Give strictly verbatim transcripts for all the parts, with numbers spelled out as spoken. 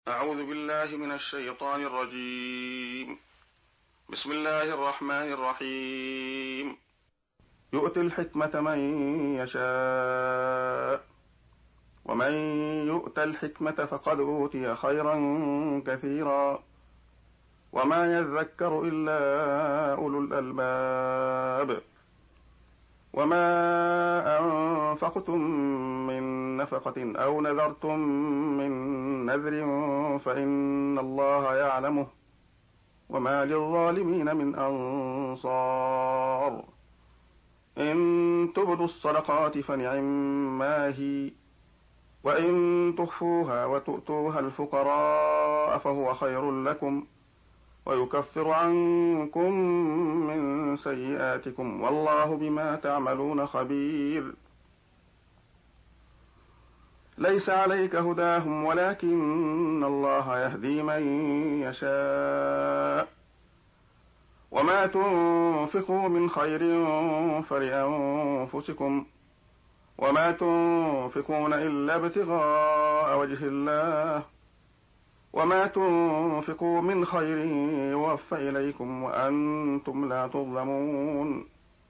أعوذ بالله من الشيطان الرجيم. بسم الله الرحمن الرحيم. يؤتي الحكمة من يشاء ومن يؤت الحكمة فقد أوتي خيرا كثيرا وما يذكر إلا أولو الألباب. وما أنفقتم من نفقة أو نذرتم من نذر فإن الله يعلمه وما للظالمين من أنصار. إن تبدوا الصدقات فنعما هي وإن تخفوها وتؤتوها الفقراء فهو خير لكم ويكفر عنكم من سيئاتكم والله بما تعملون خبير. ليس عليك هداهم ولكن الله يهدي من يشاء وما تنفقوا من خير فلأنفسكم وما تنفقون إلا ابتغاء وجه الله وما تنفقوا من خير يوفى إليكم وأنتم لا تظلمون.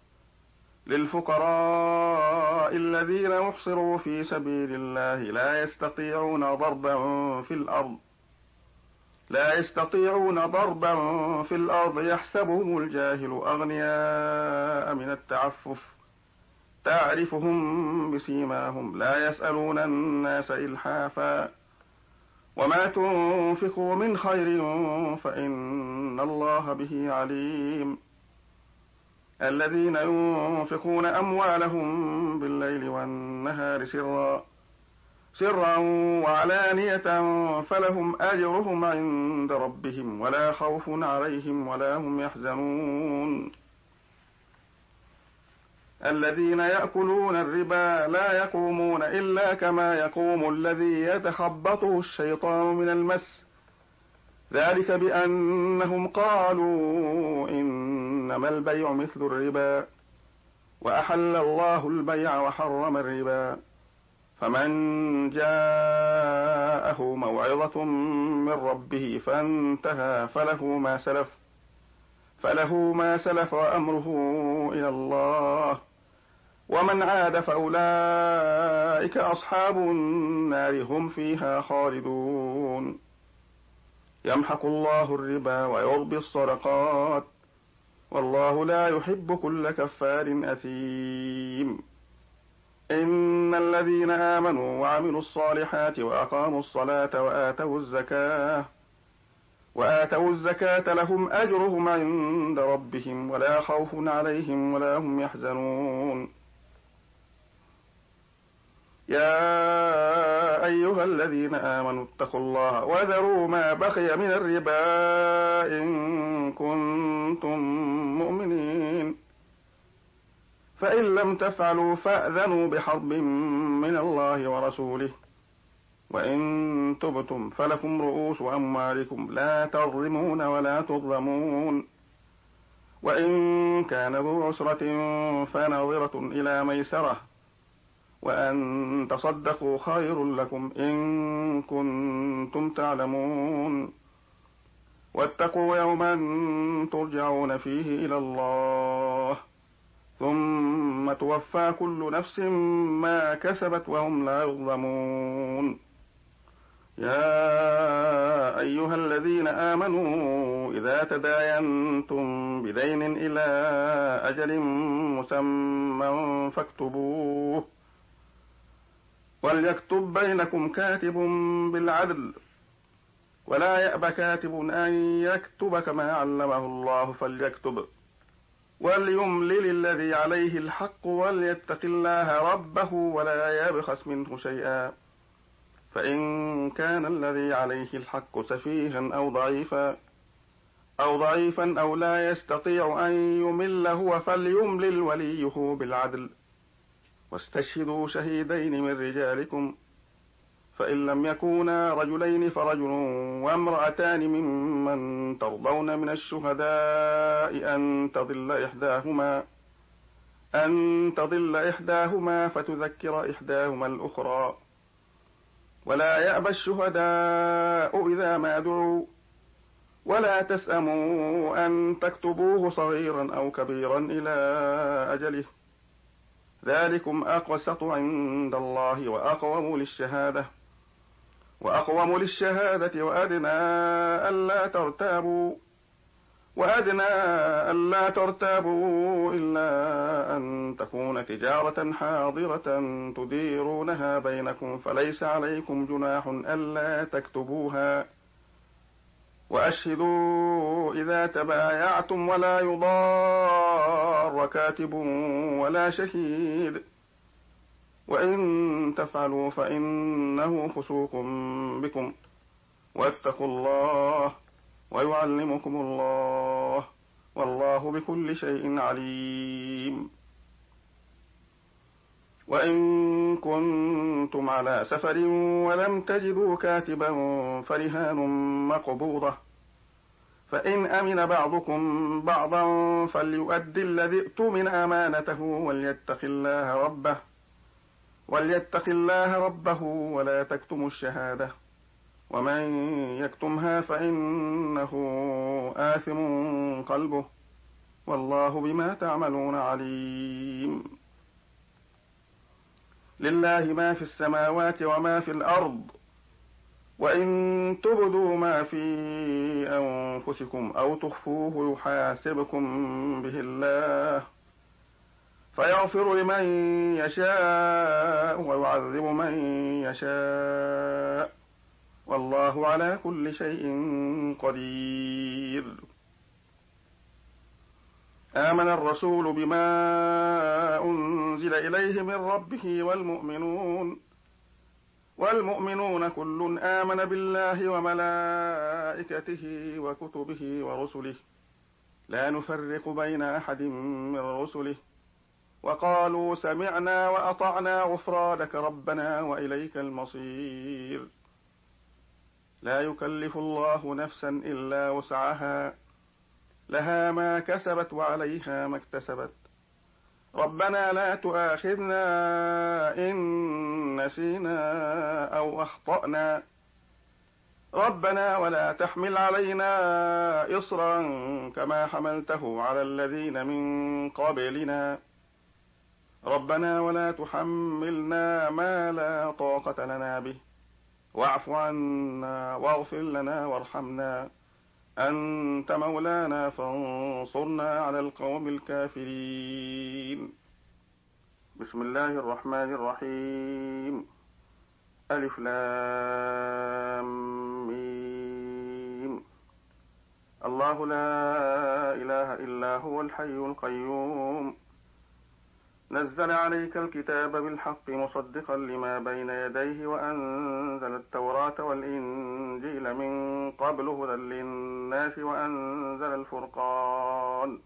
للفقراء الذين يحصروا في سبيل الله لا يستطيعون ضربا في الأرض لا يستطيعون ضربا في الأرض يحسبهم الجاهل أغنياء من التعفف تعرفهم بسيماهم لا يسألون الناس إلحافا وما تنفقوا من خير فإن الله به عليم. الذين ينفقون أموالهم بالليل والنهار سرا سرا وعلانية فلهم أجرهم عند ربهم ولا خوف عليهم ولا هم يحزنون. الذين يأكلون الربا لا يقومون إلا كما يقوم الذي يتخبطه الشيطان من المس ذلك بأنهم قالوا إنما البيع مثل الربا وأحل الله البيع وحرم الربا. فمن جاءه موعظة من ربه فانتهى فله ما سلف فله ما سلف وأمره إلى الله ومن عاد فأولئك أصحاب النار هم فيها خالدون. يمحق الله الربا ويربي الصدقات والله لا يحب كل كفار أثيم. إن الذين آمنوا وعملوا الصالحات وأقاموا الصلاة وآتوا الزكاة وآتوا الزكاة لهم أجرهم عند ربهم ولا خوف عليهم ولا هم يحزنون. يا أيها الذين آمنوا اتقوا الله وذروا ما بقي من الربا إن كنتم مؤمنين فإن لم تفعلوا فأذنوا بحرب من الله ورسوله وإن تبتم فلكم رؤوس أموالكم لا تظلمون ولا تظلمون. وإن كان ذو عسرة فنظرة إلى ميسرة وأن تصدقوا خير لكم إن كنتم تعلمون. واتقوا يوما ترجعون فيه إلى الله ثم توفى كل نفس ما كسبت وهم لا يظلمون. يا أيها الذين آمنوا إذا تداينتم بدين إلى أجل مسمى فاكتبوه وليكتب بينكم كاتب بالعدل ولا يأب كاتب أن يكتب كما علمه الله فليكتب وليملل الذي عليه الحق وليتق الله ربه ولا يبخس منه شيئا فإن كان الذي عليه الحق سفيها أو ضعيفا أو ضعيفا أو لا يستطيع أن يمل هو فليملل وليه بالعدل واستشهدوا شهيدين من رجالكم فإن لم يكونا رجلين فرجل وامرأتان ممن ترضون من الشهداء أن تضل إحداهما أن تضل إحداهما فتذكر إحداهما الأخرى ولا يأبى الشهداء إذا ما دعوا ولا تسأموا أن تكتبوه صغيرا أو كبيرا إلى أجله ذلكم أقسط عند الله وأقوم للشهادة وأقوم للشهادة وأدنى ألا ترتابوا وأدنى ألا ترتابوا إلا أن تكون تجارة حاضرة تديرونها بينكم فليس عليكم جناح ألا تكتبوها وأشهدوا إذا تبايعتم ولا يضار كاتب ولا شهيد وإن تفعلوا فإنه فسوق بكم واتقوا الله ويعلمكم الله والله بكل شيء عليم. وإن كنتم على سفر ولم تجدوا كاتبا فرهان مقبوضة فإن أمن بعضكم بعضا فليؤدي الذي ائتمن أمانته وليتق الله ربه وليتق الله ربه ولا تكتموا الشهادة ومن يكتمها فإنه آثم قلبه والله بما تعملون عليم. لله ما في السماوات وما في الأرض وإن تبدوا ما في أنفسكم أو تخفوه يحاسبكم به الله فيغفر لمن يشاء ويعذب من يشاء والله على كل شيء قدير. آمن الرسول بما أنزل إليه من ربه والمؤمنون والمؤمنون كل آمن بالله وملائكته وكتبه ورسله لا نفرق بين أحد من رسله وقالوا سمعنا وأطعنا غفرانك ربنا وإليك المصير. لا يكلف الله نفسا إلا وسعها لها ما كسبت وعليها ما اكتسبت ربنا لا تؤاخذنا إن نسينا أو أخطأنا ربنا ولا تحمل علينا إصرا كما حملته على الذين من قبلنا ربنا ولا تحملنا ما لا طاقة لنا به واعف عنا واغفر لنا وارحمنا أنت مولانا فانصرنا على القوم الكافرين. بسم الله الرحمن الرحيم. ألف لام ميم. الله لا إله إلا هو الحي القيوم نزل عليك الكتاب بالحق مصدقا لما بين يديه وأنزل التوراة والإنجيل من قبل هدى للناس وأنزل الفرقان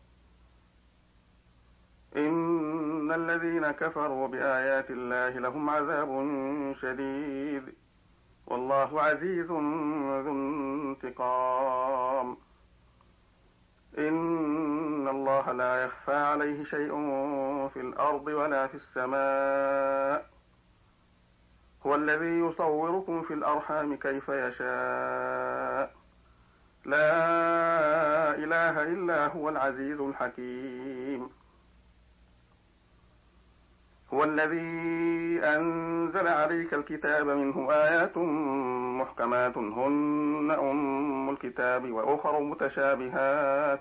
إن الذين كفروا بآيات الله لهم عذاب شديد والله عزيز ذو انتقام. إن الله لا يخفى عليه شيء في الأرض ولا في السماء هو الذي يصوركم في الأرحام كيف يشاء لا إله إلا هو العزيز الحكيم. هو الذي أنزل عليك الكتاب منه آيات محكمات هن أم الكتاب وأخر متشابهات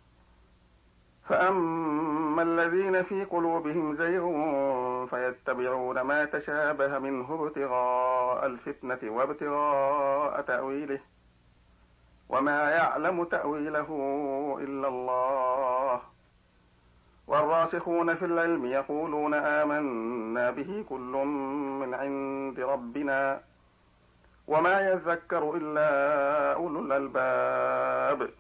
فأما الذين في قلوبهم زيغ فيتبعون ما تشابه منه ابتغاء الفتنة وابتغاء تأويله وما يعلم تأويله إلا الله والراسخون في العلم يقولون آمنا به كل من عند ربنا وما يذكر إلا أولو الألباب.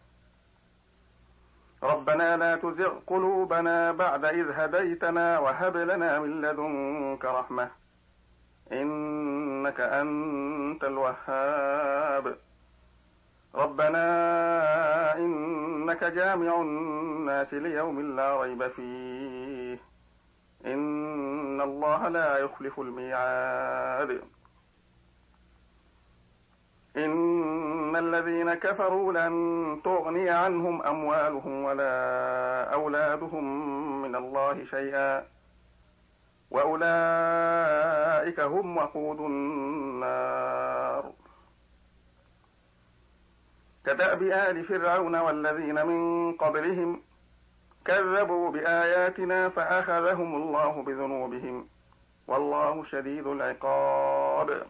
ربنا لا تزغ قلوبنا بعد إذ هديتنا وهب لنا من لدنك رحمة إنك أنت الوهاب. ربنا إنك جامع الناس ليوم لا ريب فيه إن الله لا يخلف الميعاد. الذين كفروا لن تغني عنهم أموالهم ولا أولادهم من الله شيئا وأولئك هم وقود النار. كدأب آل فرعون والذين من قبلهم كذبوا بآياتنا فأخذهم الله بذنوبهم والله شديد العقاب.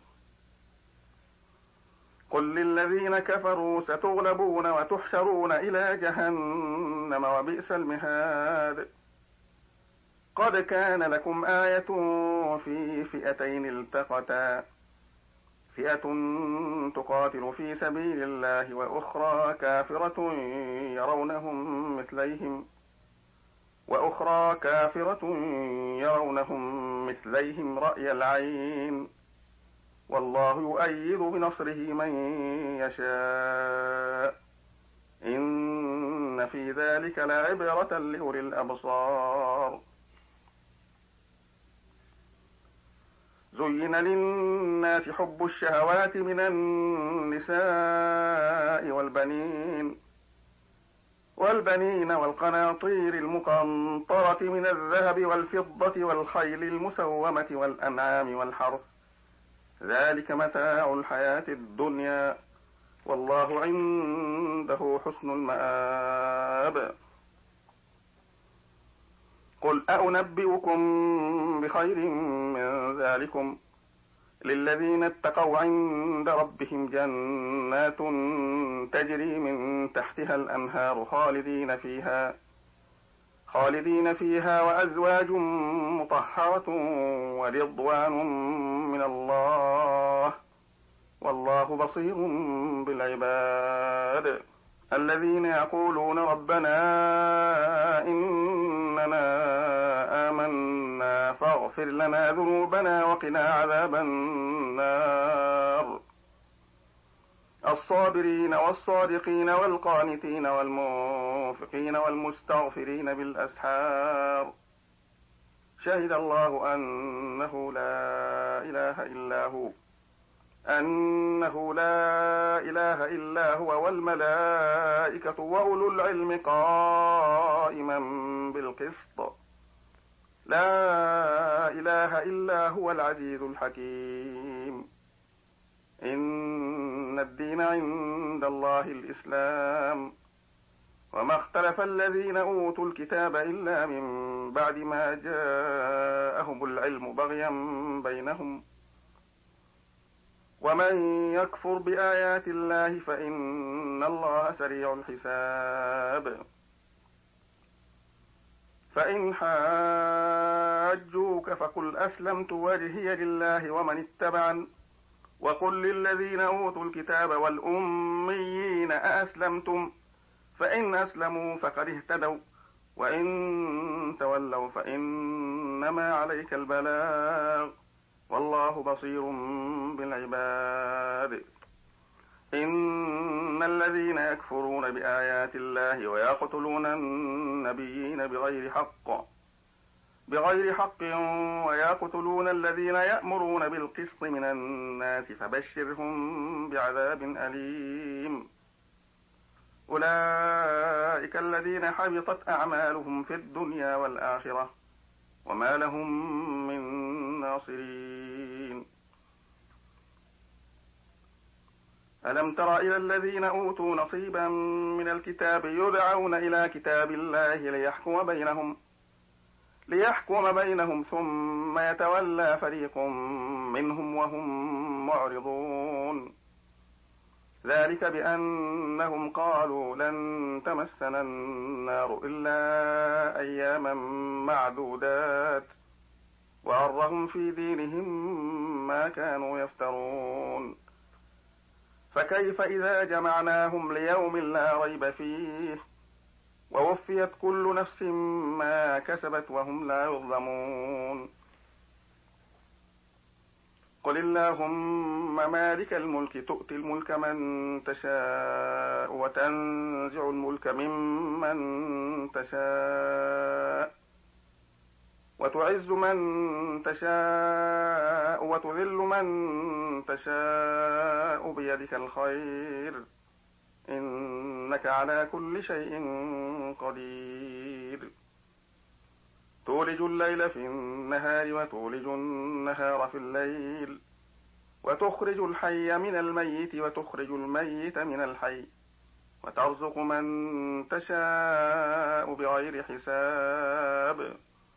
قل للذين كفروا ستغلبون وتحشرون إلى جهنم وبئس المهاد. قد كان لكم آية في فئتين التقتا فئة تقاتل في سبيل الله وأخرى كافرة يرونهم مثليهم وأخرى كافرة يرونهم مثليهم رأي العين والله يؤيد بنصره من يشاء إن في ذلك لعبرة لأولي الأبصار. زين للناس حب الشهوات من النساء والبنين والبنين والقناطير المقنطرة من الذهب والفضة والخيل المسومة والأنعام والحرث ذلك متاع الحياة الدنيا والله عنده حسن المآب. قل أنبئكم بخير من ذلكم للذين اتقوا عند ربهم جنات تجري من تحتها الأنهار خالدين فيها خالدين فيها وأزواج مطهرة ورضوان من الله والله بصير بالعباد. الذين يقولون ربنا إننا آمنا فاغفر لنا ذنوبنا وقنا عذاب النار. الصابرين والصادقين والقانتين والمنفقين والمستغفرين بالأسحار. شهد الله أنه لا إله إلا هو أنه لا إله إلا هو والملائكة وأولو العلم قائما بالقسط. لا إله إلا هو العزيز الحكيم. إن الدين عند الله الإسلام وما اختلف الذين أوتوا الكتاب إلا من بعد ما جاءهم العلم بغيا بينهم ومن يكفر بآيات الله فإن الله سريع الحساب. فإن حاجوك فقل أسلمت وجهي لله ومن اتبعن وقل للذين أوتوا الكتاب والأميين أأسلمتم فإن أسلموا فقد اهتدوا وإن تولوا فإنما عليك البلاغ والله بصير بالعباد. إن الذين يكفرون بآيات الله ويقتلون النبيين بغير حق بغير حق ويقتلون الذين يأمرون بالقسط من الناس فبشرهم بعذاب أليم. أولئك الذين حبطت أعمالهم في الدنيا والآخرة وما لهم من ناصرين. ألم تر إلى الذين أوتوا نصيبا من الكتاب يدعون إلى كتاب الله ليحكم بينهم ليحكم بينهم ثم يتولى فريق منهم وهم معرضون. ذلك بأنهم قالوا لن تمسنا النار إلا أياما معدودات وغرهم في دينهم ما كانوا يفترون. فكيف إذا جمعناهم ليوم لا ريب فيه ووفيت كل نفس ما كسبت وهم لا يظلمون. قل اللهم مالك الملك تؤتي الملك من تشاء وتنزع الملك ممن تشاء وتعز من تشاء وتذل من تشاء بيدك الخير إنك على كل شيء قدير تولج الليل في النهار وتولج النهار في الليل وتخرج الحي من الميت وتخرج الميت من الحي وترزق من تشاء بغير حساب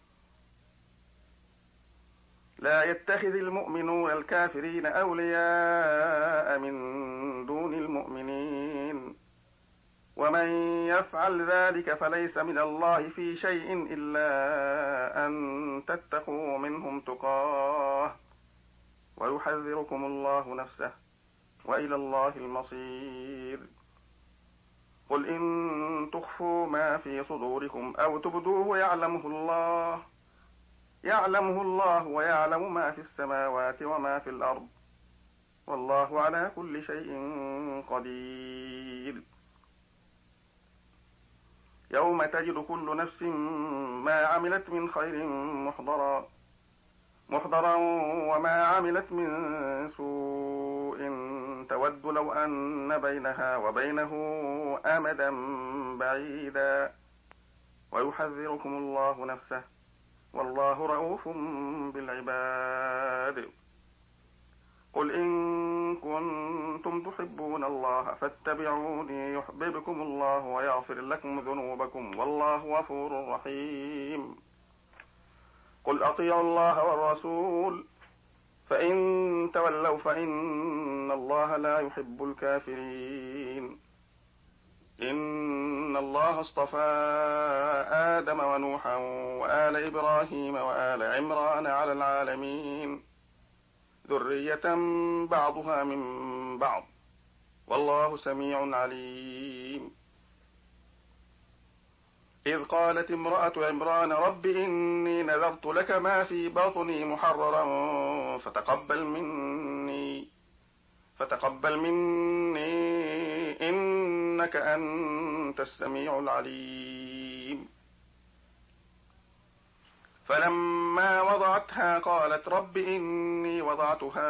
لا يتخذ المؤمنون الكافرين أولياء من دون المؤمنين ومن يفعل ذلك فليس من الله في شيء إلا أن تتقوا منهم تقاه ويحذركم الله نفسه وإلى الله المصير قل إن تخفوا ما في صدوركم أو تبدوه يعلمه الله يعلمه الله ويعلم ما في السماوات وما في الأرض والله على كل شيء قدير يوم تجد كل نفس ما عملت من خير محضرا محضرا وما عملت من سوء تود لو أن بينها وبينه أمدا بعيدا ويحذركم الله نفسه والله رؤوف بالعباد قل إن كنتم تحبون الله فاتبعوني يحببكم الله ويغفر لكم ذنوبكم والله غفور رحيم قل أطيعوا الله والرسول فإن تولوا فإن الله لا يحب الكافرين إن الله اصطفى آدم ونوحا وآل إبراهيم وآل عمران على العالمين ذرية بعضها من بعض والله سميع عليم إذ قالت امرأة عمران رب إني نذرت لك ما في بطني محررا فتقبل مني فتقبل مني إنك أنت السميع العليم فلما وضعتها قالت رب إني وضعتها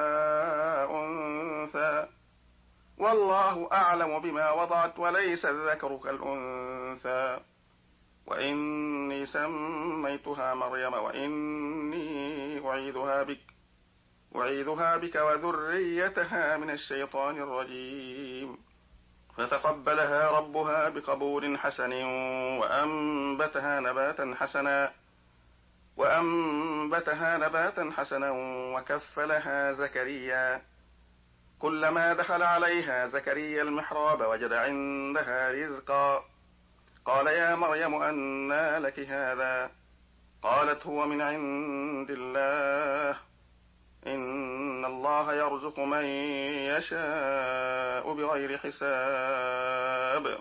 أنثى والله أعلم بما وضعت وليس الذكر كالأنثى وإني سميتها مريم وإني أعيذها بك أعيذها بك وذريتها من الشيطان الرجيم فتقبلها ربها بقبول حسن وأنبتها نباتا حسنا وأنبتها نباتا حسنا وكفلها زكريا كلما دخل عليها زكريا المحراب وجد عندها رزقا قال يا مريم أنى لك هذا قالت هو من عند الله إن الله يرزق من يشاء بغير حساب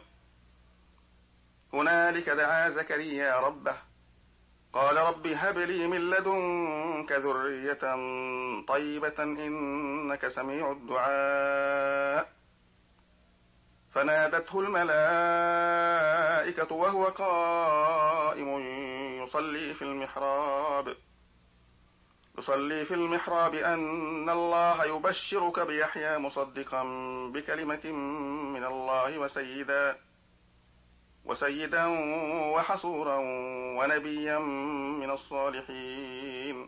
هنالك دعا زكريا ربه قال رب هب لي من لدنك ذرية طيبة إنك سميع الدعاء فنادته الملائكة وهو قائم يصلي في المحراب يصلي في المحراب أن الله يبشرك بيحيى مصدقا بكلمة من الله وسيدا وسيدا وحصورا ونبيا من الصالحين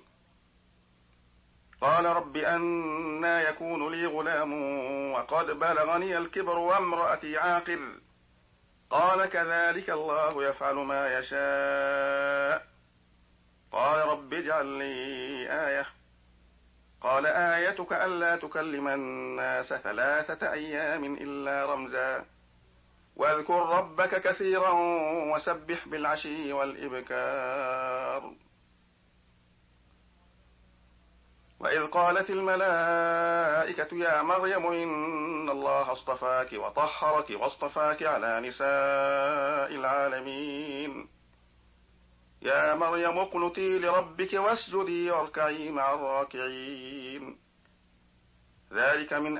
قال رب أنى يكون لي غلام وقد بلغني الكبر وامرأتي عاقر قال كذلك الله يفعل ما يشاء قال رب اجعل لي آية قال آيتك ألا تكلم الناس ثلاثة أيام إلا رمزا واذكر ربك كثيرا وسبح بالعشي والإبكار وإذ قالت الملائكة يا مريم إن الله اصطفاك وطهرك واصطفاك على نساء العالمين يا مريم اقنتي لربك واسجدي واركعي مع الراكعين ذلك من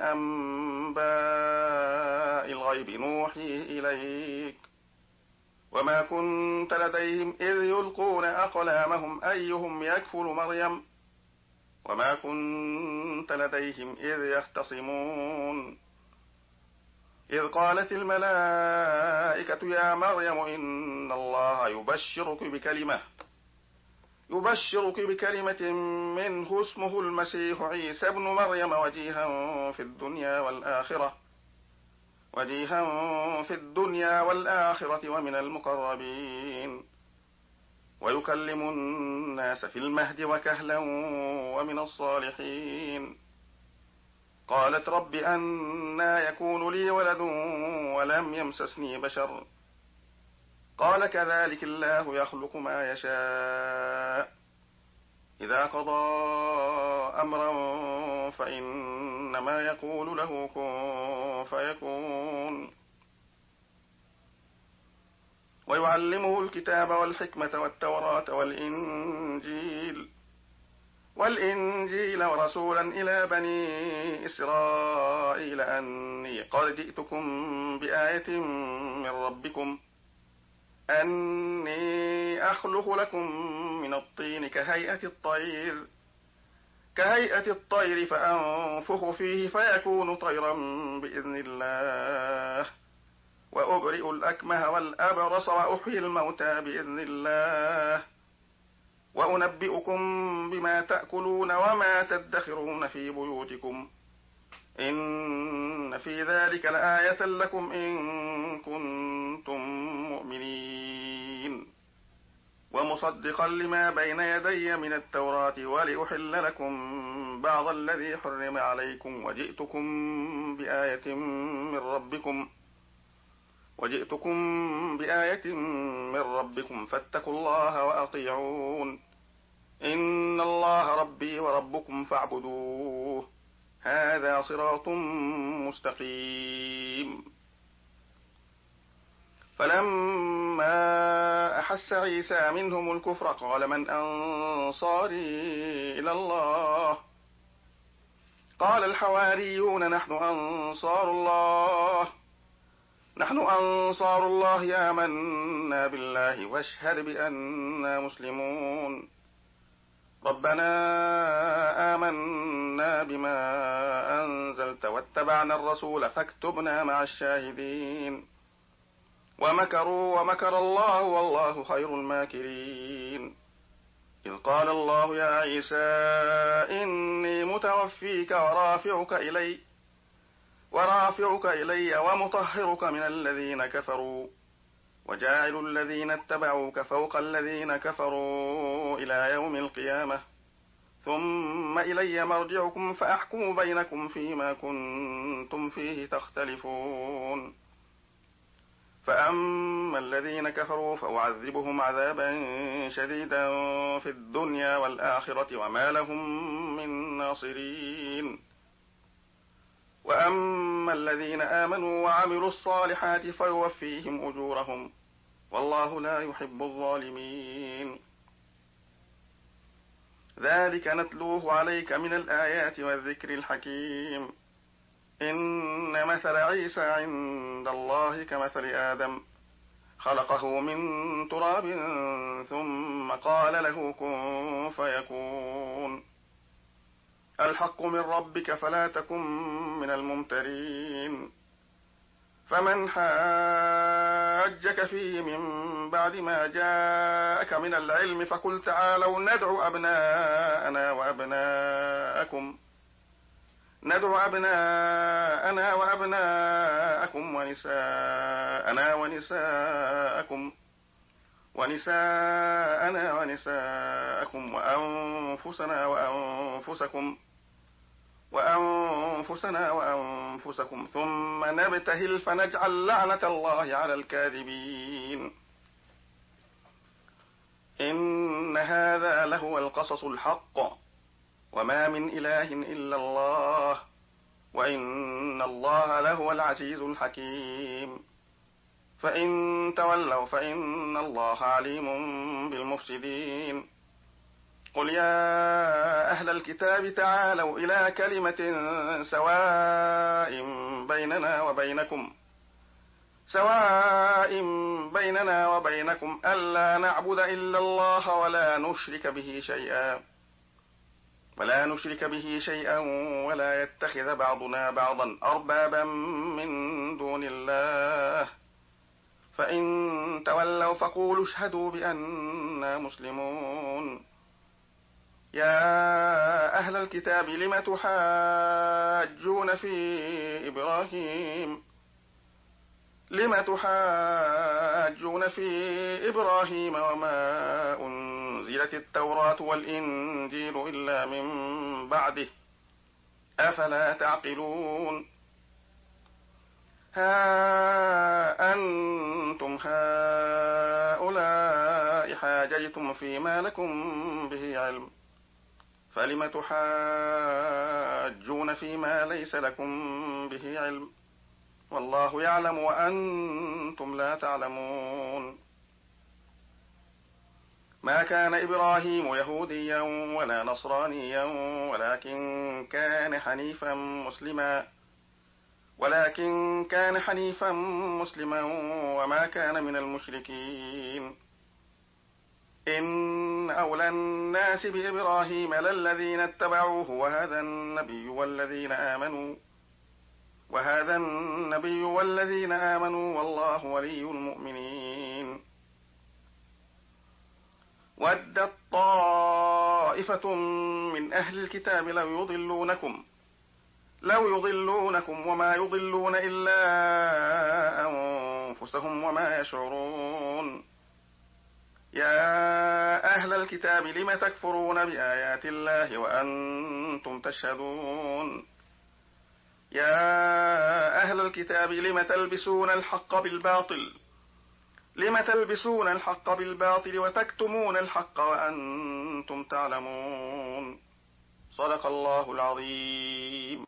أنباء الغيب نوحيه إليك وما كنت لديهم إذ يلقون أقلامهم أيهم يكفل مريم وما كنت لديهم إذ يختصمون إذ قالت الملائكة يا مريم إن الله يبشرك بكلمة يبشرك بكلمة منه اسمه المسيح عيسى ابن مريم وجيها في الدنيا والآخرة وجيها في الدنيا والآخرة ومن المقربين ويكلم الناس في المهد وكهلا ومن الصالحين. قالت رب أنى يكون لي ولد ولم يمسسني بشر قال كذلك الله يخلق ما يشاء إذا قضى أمرا فإنما يقول له كن فيكون. ويعلمه الكتاب والحكمة والتوراة والإنجيل والإنجيل ورسولا إلى بني إسرائيل أني قد جئتكم بآية من ربكم أني أخلق لكم من الطين كهيئة الطير كهيئة الطير فأنفخ فيه فيكون طيرا بإذن الله وأبرئ الأكمه والأبرص وأحيي الموتى بإذن الله وأنبئكم بما تأكلون وما تدخرون في بيوتكم إن في ذلك لآية لكم إن كنتم مؤمنين ومصدقا لما بين يدي من التوراة ولأحل لكم بعض الذي حرم عليكم وجئتكم بآية من ربكم وجئتكم بآية من ربكم فاتقوا الله وأطيعون إن الله ربي وربكم فاعبدوه هذا صراط مستقيم. فلما أحس عيسى منهم الكفر قال من أنصاري إلى الله قال الحواريون نحن أنصار الله نحن أنصار الله آمنا بالله واشهد بأننا مسلمون ربنا آمنا بما أنزلت واتبعنا الرسول فاكتبنا مع الشاهدين ومكروا ومكر الله والله خير الماكرين. إذ قال الله يا عيسى إني متوفيك ورافعك إلي ورافعك إلي ومطهرك من الذين كفروا وجاعل الذين اتبعوك فوق الذين كفروا إلى يوم القيامة ثم إلي مرجعكم فأحكم بينكم فيما كنتم فيه تختلفون. فأما الذين كفروا فأعذبهم عذابا شديدا في الدنيا والآخرة وما لهم من ناصرين وأما الذين آمنوا وعملوا الصالحات فيوفيهم أجورهم والله لا يحب الظالمين. ذلك نتلوه عليك من الآيات والذكر الحكيم. إن مثل عيسى عند الله كمثل آدم خلقه من تراب ثم قال له كن فيكون. الحق من ربك فلا تكن من الممترين. فمن حاجك فيه من بعد ما جاءك من العلم فقل تعالوا ندعو أبناءنا وأبناءكم ندعو أبناءنا وأبناءكم ونساءنا ونساءكم ونساءنا ونساءكم وأنفسنا وأنفسكم وأنفسنا وأنفسكم ثم نبتهل فنجعل لعنة الله على الكاذبين. إن هذا لهو القصص الحق وما من إله إلا الله وإن الله لهو العزيز الحكيم. فإن تولوا فإن الله عليم بالمفسدين. قل يا أهل الكتاب تعالوا إلى كلمة سواء بيننا وبينكم سواء بيننا وبينكم ألا نعبد إلا الله ولا نشرك به شيئا ولا نشرك به شيئا ولا يتخذ بعضنا بعضا أربابا من دون الله فإن تولوا فقولوا اشهدوا بأننا مسلمون. يا أهل الكتاب لم تحاجون في إبراهيم لم تحاجون في إبراهيم وما أنزلت التوراة والإنجيل إلا من بعده أفلا تعقلون. ها أنتم هؤلاء حاججتم فيما لكم به علم فلم تحاجون فيما ليس لكم به علم والله يعلم وأنتم لا تعلمون. ما كان إبراهيم يهوديا ولا نصرانيا ولكن كان حنيفا مسلما ولكن كان حنيفا مسلما وما كان من المشركين. إن أولى الناس بإبراهيم للذين اتبعوه وهذا النبي والذين آمنوا وهذا النبي والذين آمنوا والله ولي المؤمنين. ودت طائفة من أهل الكتاب لو يضلونكم لو يضلونكم وما يضلون إلا أنفسهم وما يشعرون. يا أهل الكتاب لم تكفرون بآيات الله وأنتم تشهدون. يا أهل الكتاب لم تلبسون الحق بالباطل لم تلبسون الحق بالباطل وتكتمون الحق وأنتم تعلمون. صدق الله العظيم.